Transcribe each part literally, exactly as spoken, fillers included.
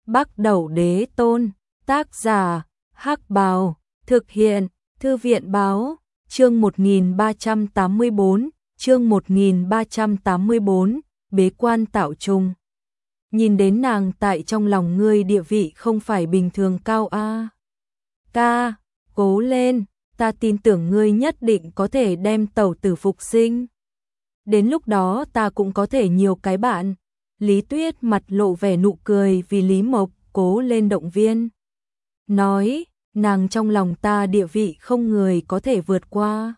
Bắc Đẩu Đế Tôn, tác giả, Hắc Bào, thực hiện, Thư viện Báo, chương một nghìn ba trăm tám mươi tư, chương một nghìn ba trăm tám mươi tư, bế quan tạo trùng. Nhìn đến nàng tại trong lòng ngươi địa vị không phải bình thường cao a. Ca, cố lên, ta tin tưởng ngươi nhất định có thể đem tẩu tử phục sinh. Đến lúc đó ta cũng có thể nhiều cái bạn. Lý Tuyết mặt lộ vẻ nụ cười vì Lý Mộc cố lên động viên. Nói, nàng trong lòng ta địa vị không người có thể vượt qua.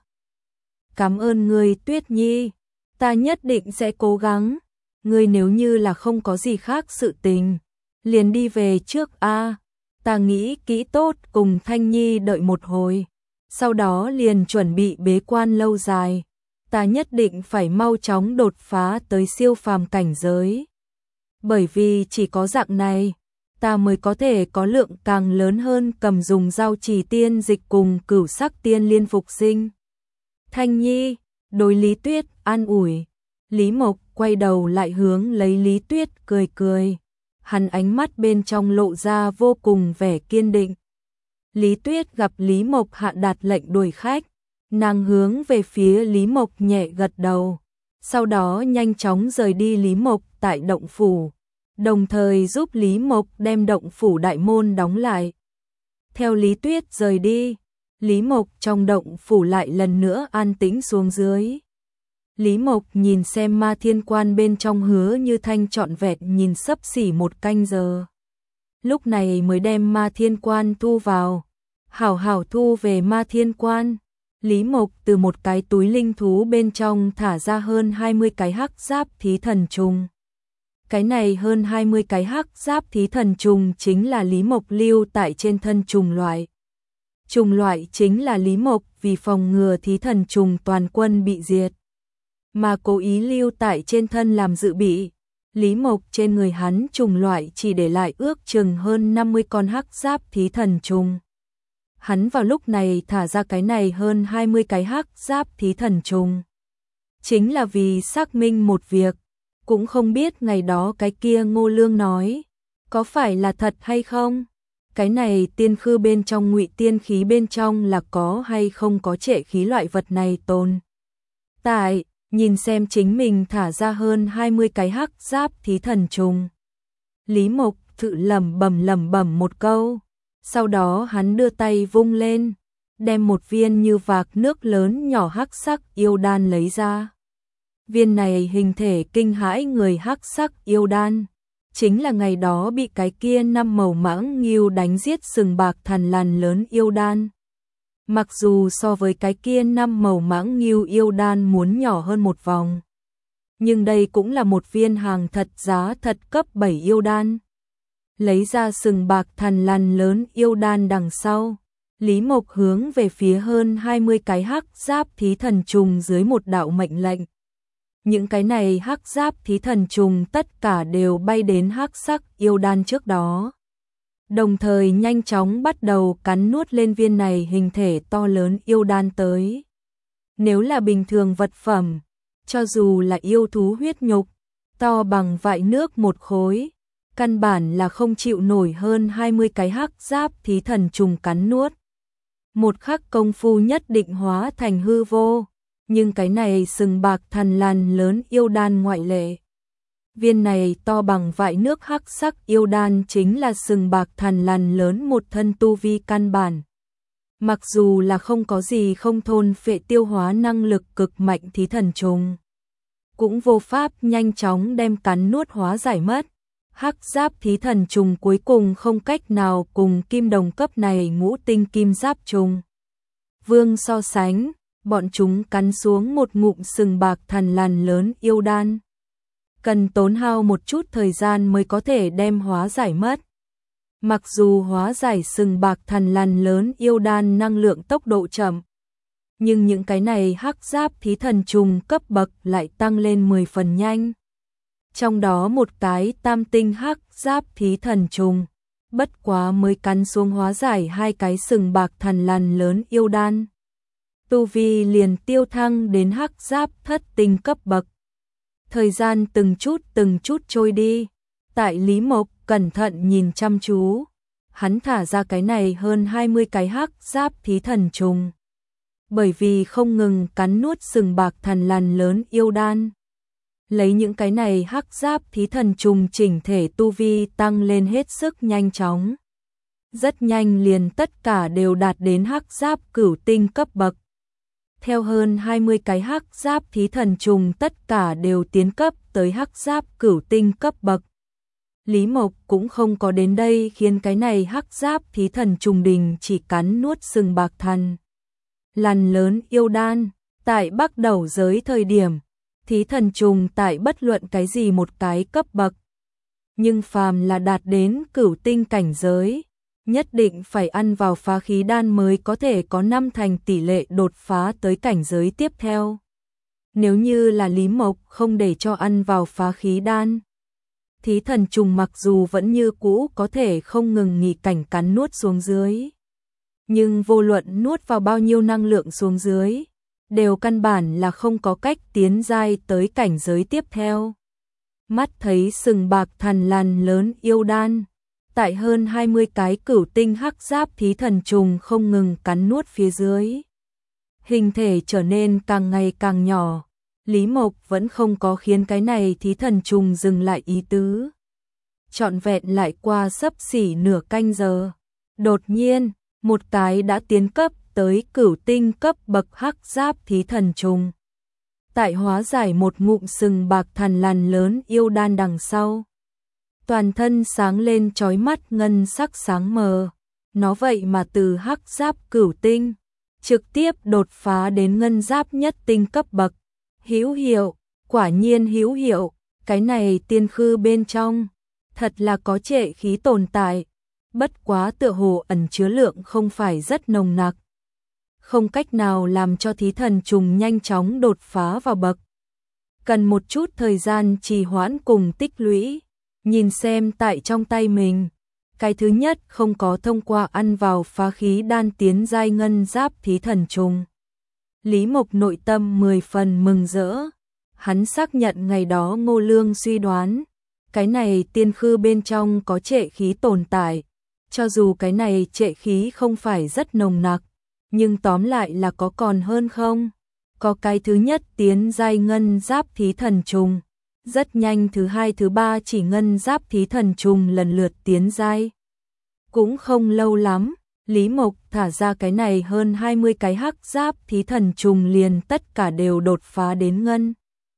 Cảm ơn ngươi Tuyết Nhi, ta nhất định sẽ cố gắng. Ngươi nếu như là không có gì khác sự tình, liền đi về trước a. Ta nghĩ kỹ tốt cùng Thanh Nhi đợi một hồi, sau đó liền chuẩn bị bế quan lâu dài. Ta nhất định phải mau chóng đột phá tới siêu phàm cảnh giới. Bởi vì chỉ có dạng này, ta mới có thể có lượng càng lớn hơn cầm dùng giao trì tiên dịch cùng cửu sắc tiên liên phục sinh. Thanh Nhi, đối Lý Tuyết an ủi. Lý Mộc quay đầu lại hướng lấy Lý Tuyết cười cười. Hắn ánh mắt bên trong lộ ra vô cùng vẻ kiên định. Lý Tuyết gặp Lý Mộc hạ đạt lệnh đuổi khách. Nàng hướng về phía Lý Mộc nhẹ gật đầu. Sau đó nhanh chóng rời đi Lý Mộc tại động phủ. Đồng thời giúp Lý Mộc đem động phủ đại môn đóng lại. Theo Lý Tuyết rời đi, Lý Mộc trong động phủ lại lần nữa an tĩnh xuống dưới. Lý Mộc nhìn xem Ma Thiên Quan bên trong Hứa Như Thanh trọn vẹn nhìn sấp xỉ một canh giờ. Lúc này mới đem Ma Thiên Quan thu vào. Hảo hảo thu về Ma Thiên Quan. Lý Mộc từ một cái túi linh thú bên trong thả ra hơn hai mươi cái hắc giáp thí thần trùng. Cái này hơn hai mươi cái hắc giáp thí thần trùng chính là Lý Mộc lưu tại trên thân trùng loại. Trùng loại chính là Lý Mộc vì phòng ngừa thí thần trùng toàn quân bị diệt, mà cố ý lưu tại trên thân làm dự bị. Lý Mộc trên người hắn trùng loại chỉ để lại ước chừng hơn năm mươi con hắc giáp thí thần trùng. Hắn vào lúc này thả ra cái này hơn hai mươi cái hắc giáp thí thần trùng, chính là vì xác minh một việc, cũng không biết ngày đó cái kia Ngô Lương nói có phải là thật hay không. Cái này tiên khư bên trong ngụy tiên khí bên trong là có hay không có trệ khí loại vật này tồn tại. Nhìn xem chính mình thả ra hơn hai mươi cái hắc giáp thí thần trùng, Lý Mộc tự lẩm bẩm lẩm bẩm một câu. Sau đó hắn đưa tay vung lên, đem một viên như vạc nước lớn nhỏ hắc sắc yêu đan lấy ra. Viên này hình thể kinh hãi người hắc sắc yêu đan, chính là ngày đó bị cái kia năm màu mãng nghiêu đánh giết sừng bạc thằn lằn lớn yêu đan. Mặc dù so với cái kia năm màu mãng nghiêu yêu đan muốn nhỏ hơn một vòng, nhưng đây cũng là một viên hàng thật giá thật cấp bảy yêu đan. Lấy ra sừng bạc thằn lằn lớn yêu đan đằng sau, Lý Mộc hướng về phía hơn hai mươi cái hắc giáp thí thần trùng dưới một đạo mệnh lệnh. Những cái này hắc giáp thí thần trùng tất cả đều bay đến hắc sắc yêu đan trước đó, đồng thời nhanh chóng bắt đầu cắn nuốt lên viên này hình thể to lớn yêu đan tới. Nếu là bình thường vật phẩm, cho dù là yêu thú huyết nhục, to bằng vại nước một khối, căn bản là không chịu nổi hơn hai mươi cái hắc giáp thí thần trùng cắn nuốt. Một khắc công phu nhất định hóa thành hư vô, nhưng cái này sừng bạc thằn lằn lớn yêu đan ngoại lệ. Viên này to bằng vại nước hắc sắc yêu đan chính là sừng bạc thằn lằn lớn một thân tu vi căn bản. Mặc dù là không có gì không thôn phệ tiêu hóa năng lực cực mạnh thí thần trùng, cũng vô pháp nhanh chóng đem cắn nuốt hóa giải mất. Hắc giáp thí thần trùng cuối cùng không cách nào cùng kim đồng cấp này ngũ tinh kim giáp trùng vương so sánh, bọn chúng cắn xuống một ngụm sừng bạc thằn lằn lớn yêu đan, cần tốn hao một chút thời gian mới có thể đem hóa giải mất. Mặc dù hóa giải sừng bạc thằn lằn lớn yêu đan năng lượng tốc độ chậm, nhưng những cái này hắc giáp thí thần trùng cấp bậc lại tăng lên mười phần nhanh. Trong đó một cái tam tinh hắc giáp thí thần trùng, bất quá mới cắn xuống hóa giải hai cái sừng bạc thằn lằn lớn yêu đan, tu vi liền tiêu thăng đến hắc giáp thất tinh cấp bậc. Thời gian từng chút từng chút trôi đi, tại Lý Mộc cẩn thận nhìn chăm chú, hắn thả ra cái này hơn hai mươi cái hắc giáp thí thần trùng. Bởi vì không ngừng cắn nuốt sừng bạc thần lằn lớn yêu đan. Lấy những cái này hắc giáp thí thần trùng chỉnh thể tu vi tăng lên hết sức nhanh chóng. Rất nhanh liền tất cả đều đạt đến hắc giáp cửu tinh cấp bậc. Theo hơn hai mươi cái hắc giáp thí thần trùng tất cả đều tiến cấp tới hắc giáp cửu tinh cấp bậc. Lý Mộc cũng không có đến đây khiến cái này hắc giáp thí thần trùng đình chỉ cắn nuốt sừng bạc thần lằn lớn yêu đan. Tại bắt đầu giới thời điểm, thí thần trùng tại bất luận cái gì một cái cấp bậc. Nhưng phàm là đạt đến cửu tinh cảnh giới, nhất định phải ăn vào phá khí đan mới có thể có năm thành tỷ lệ đột phá tới cảnh giới tiếp theo. Nếu như là Lý Mộc không để cho ăn vào phá khí đan, thí thần trùng mặc dù vẫn như cũ có thể không ngừng nghỉ cảnh cắn nuốt xuống dưới. Nhưng vô luận nuốt vào bao nhiêu năng lượng xuống dưới, đều căn bản là không có cách tiến giai tới cảnh giới tiếp theo. Mắt thấy sừng bạc thần lằn lớn yêu đan, tại hơn hai mươi cái cửu tinh hắc giáp thí thần trùng không ngừng cắn nuốt phía dưới. Hình thể trở nên càng ngày càng nhỏ, Lý Mộc vẫn không có khiến cái này thí thần trùng dừng lại ý tứ. Trọn vẹn lại qua xấp xỉ nửa canh giờ. Đột nhiên, một cái đã tiến cấp tới cửu tinh cấp bậc hắc giáp thí thần trùng. Tại hóa giải một ngụm sừng bạc thần lằn lớn yêu đan đằng sau. Toàn thân sáng lên chói mắt ngân sắc sáng mờ. Nó vậy mà từ hắc giáp cửu tinh, trực tiếp đột phá đến ngân giáp nhất tinh cấp bậc. Hữu hiệu, quả nhiên hữu hiệu, cái này tiên khư bên trong, thật là có trệ khí tồn tại. Bất quá tựa hồ ẩn chứa lượng không phải rất nồng nặc. Không cách nào làm cho thí thần trùng nhanh chóng đột phá vào bậc. Cần một chút thời gian trì hoãn cùng tích lũy. Nhìn xem tại trong tay mình, cái thứ nhất không có thông qua ăn vào phá khí đan tiến giai ngân giáp thí thần trùng. Lý Mộc nội tâm mười phần mừng rỡ. Hắn xác nhận ngày đó Ngô Lương suy đoán, cái này tiên khư bên trong có trệ khí tồn tại. Cho dù cái này trệ khí không phải rất nồng nặc, nhưng tóm lại là có còn hơn không. Có cái thứ nhất tiến giai ngân giáp thí thần trùng. Rất nhanh thứ hai thứ ba chỉ ngân giáp thí thần trùng lần lượt tiến giai. Cũng không lâu lắm, Lý Mộc thả ra cái này hơn hai mươi cái hắc giáp thí thần trùng liền tất cả đều đột phá đến ngân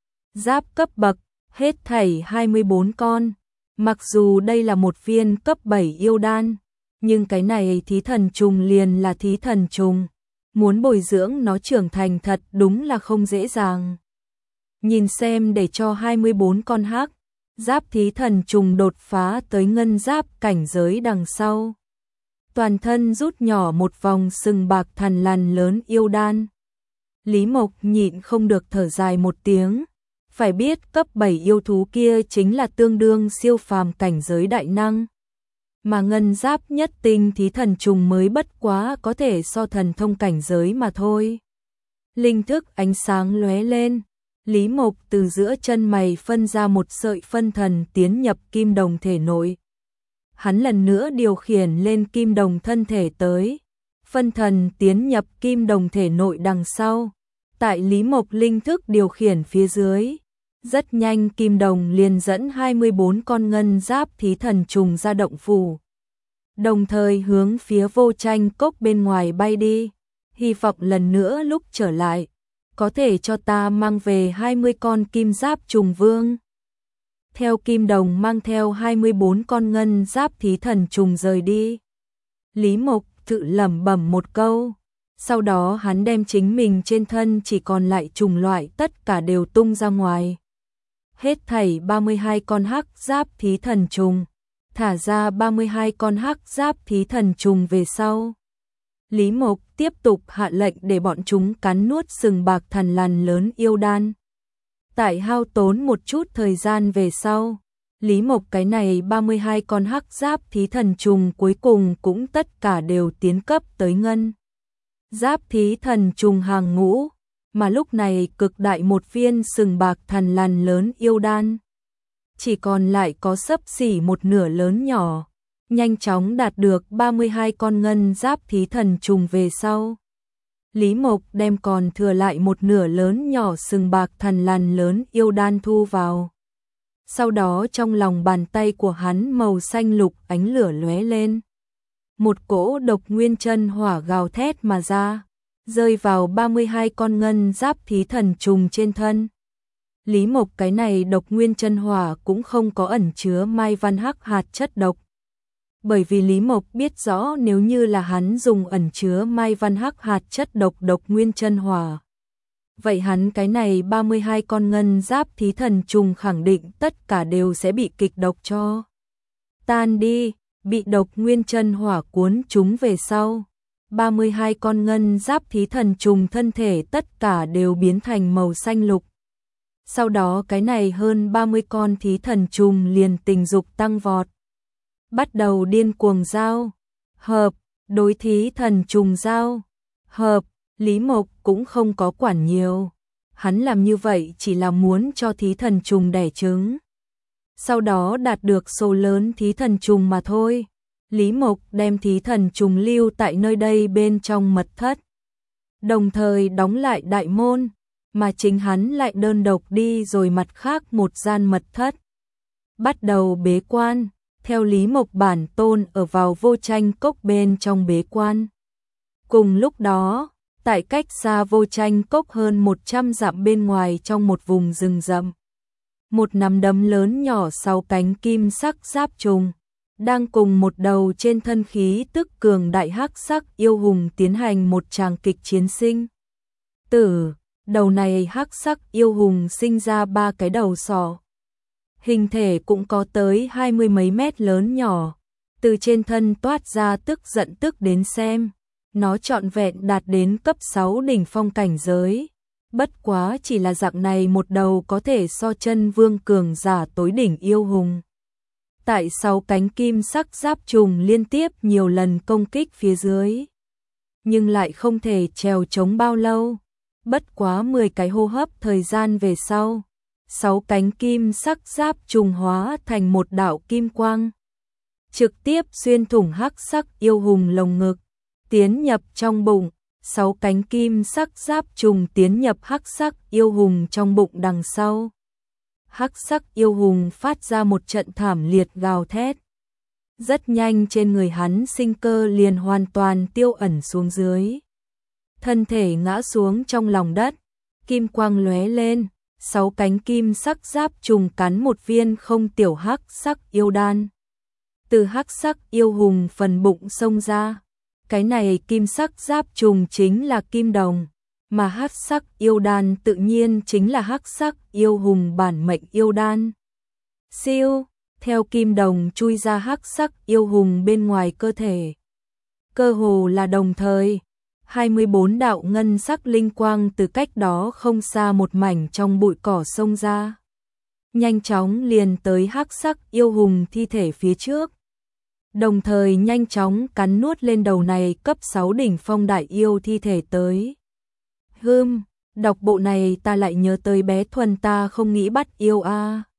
giáp cấp bậc, hết thảy hai mươi bốn con. Mặc dù đây là một viên cấp bảy yêu đan, nhưng cái này thí thần trùng liền là thí thần trùng. Muốn bồi dưỡng nó trưởng thành thật đúng là không dễ dàng. Nhìn xem để cho hai mươi bốn con hắc giáp thí thần trùng đột phá tới ngân giáp cảnh giới đằng sau. Toàn thân rút nhỏ một vòng sừng bạc thần lằn lớn yêu đan. Lý Mộc nhịn không được thở dài một tiếng. Phải biết cấp bảy yêu thú kia chính là tương đương siêu phàm cảnh giới đại năng. Mà ngân giáp nhất tinh thí thần trùng mới bất quá có thể so thần thông cảnh giới mà thôi. Linh thức ánh sáng lóe lên. Lý Mộc từ giữa chân mày phân ra một sợi phân thần tiến nhập kim đồng thể nội. Hắn lần nữa điều khiển lên kim đồng thân thể tới. Phân thần tiến nhập kim đồng thể nội đằng sau. Tại Lý Mộc linh thức điều khiển phía dưới. Rất nhanh kim đồng liền dẫn hai mươi bốn con ngân giáp thí thần trùng ra động phủ. Đồng thời hướng phía vô tranh cốc bên ngoài bay đi. Hy vọng lần nữa lúc trở lại, có thể cho ta mang về hai mươi con kim giáp trùng vương. Theo kim đồng mang theo hai mươi bốn con ngân giáp thí thần trùng rời đi. Lý Mộc tự lẩm bẩm một câu. Sau đó hắn đem chính mình trên thân chỉ còn lại trùng loại tất cả đều tung ra ngoài. Hết thảy ba mươi hai con hắc giáp thí thần trùng. Thả ra ba mươi hai con hắc giáp thí thần trùng về sau. Lý Mộc tiếp tục hạ lệnh để bọn chúng cắn nuốt sừng bạc thần lằn lớn yêu đan. Tại hao tốn một chút thời gian về sau, Lý Mộc cái này ba mươi hai con hắc giáp thí thần trùng cuối cùng cũng tất cả đều tiến cấp tới ngân giáp thí thần trùng hàng ngũ, mà lúc này cực đại một viên sừng bạc thần lằn lớn yêu đan chỉ còn lại có xấp xỉ một nửa lớn nhỏ. Nhanh chóng đạt được ba mươi hai con ngân giáp thí thần trùng về sau. Lý Mộc đem còn thừa lại một nửa lớn nhỏ sừng bạc thần lằn lớn yêu đan thu vào. Sau đó trong lòng bàn tay của hắn màu xanh lục ánh lửa lóe lên. Một cỗ độc nguyên chân hỏa gào thét mà ra, rơi vào ba mươi hai con ngân giáp thí thần trùng trên thân. Lý Mộc cái này độc nguyên chân hỏa cũng không có ẩn chứa mai văn hắc hạt chất độc. Bởi vì Lý Mộc biết rõ nếu như là hắn dùng ẩn chứa mai văn hắc hạt chất độc độc nguyên chân hỏa, vậy hắn cái này ba mươi hai con ngân giáp thí thần trùng khẳng định tất cả đều sẽ bị kịch độc cho tan đi, bị độc nguyên chân hỏa cuốn chúng về sau. ba mươi hai con ngân giáp thí thần trùng thân thể tất cả đều biến thành màu xanh lục. Sau đó cái này hơn ba mươi con thí thần trùng liền tình dục tăng vọt. Bắt đầu điên cuồng giao, hợp, đối thí thần trùng giao, hợp, Lý Mộc cũng không có quản nhiều. Hắn làm như vậy chỉ là muốn cho thí thần trùng đẻ trứng. Sau đó đạt được số lớn thí thần trùng mà thôi. Lý Mộc đem thí thần trùng lưu tại nơi đây bên trong mật thất. Đồng thời đóng lại đại môn, mà chính hắn lại đơn độc đi rồi mặt khác một gian mật thất. Bắt đầu bế quan, theo Lý Mộc bản tôn ở vào vô tranh cốc bên trong bế quan. Cùng lúc đó, tại cách xa vô tranh cốc hơn một trăm dặm bên ngoài trong một vùng rừng rậm, một nắm đấm lớn nhỏ sáu cánh kim sắc giáp trùng đang cùng một đầu trên thân khí tức cường đại hắc sắc yêu hùng tiến hành một tràng kịch chiến sinh tử. Đầu này hắc sắc yêu hùng sinh ra ba cái đầu sọ, hình thể cũng có tới hai mươi mấy mét lớn nhỏ, từ trên thân toát ra tức giận tức đến xem. Nó trọn vẹn đạt đến cấp sáu đỉnh phong cảnh giới. Bất quá chỉ là dạng này một đầu có thể so chân vương cường giả tối đỉnh yêu hùng. Tại sáu cánh kim sắc giáp trùng liên tiếp nhiều lần công kích phía dưới, nhưng lại không thể trèo chống bao lâu. Bất quá mười cái hô hấp thời gian về sau, sáu cánh kim sắc giáp trùng hóa thành một đạo kim quang, trực tiếp xuyên thủng hắc sắc yêu hùng lồng ngực, tiến nhập trong bụng. Sáu cánh kim sắc giáp trùng tiến nhập hắc sắc yêu hùng trong bụng đằng sau. Hắc sắc yêu hùng phát ra một trận thảm liệt gào thét. Rất nhanh trên người hắn sinh cơ liền hoàn toàn tiêu ẩn xuống dưới. Thân thể ngã xuống trong lòng đất, kim quang lóe lên, sáu cánh kim sắc giáp trùng cắn một viên không tiểu hắc sắc yêu đan. Từ hắc sắc yêu hùng phần bụng xông ra. Cái này kim sắc giáp trùng chính là kim đồng, mà hắc sắc yêu đan tự nhiên chính là hắc sắc yêu hùng bản mệnh yêu đan. Siêu, theo kim đồng chui ra hắc sắc yêu hùng bên ngoài cơ thể. Cơ hồ là đồng thời, hai mươi bốn đạo ngân sắc linh quang từ cách đó không xa một mảnh trong bụi cỏ xông ra. Nhanh chóng liền tới hắc sắc yêu hùng thi thể phía trước. Đồng thời nhanh chóng cắn nuốt lên đầu này cấp sáu đỉnh phong đại yêu thi thể tới. Hừm, đọc bộ này ta lại nhớ tới bé Thuần ta không nghĩ bắt yêu a. À.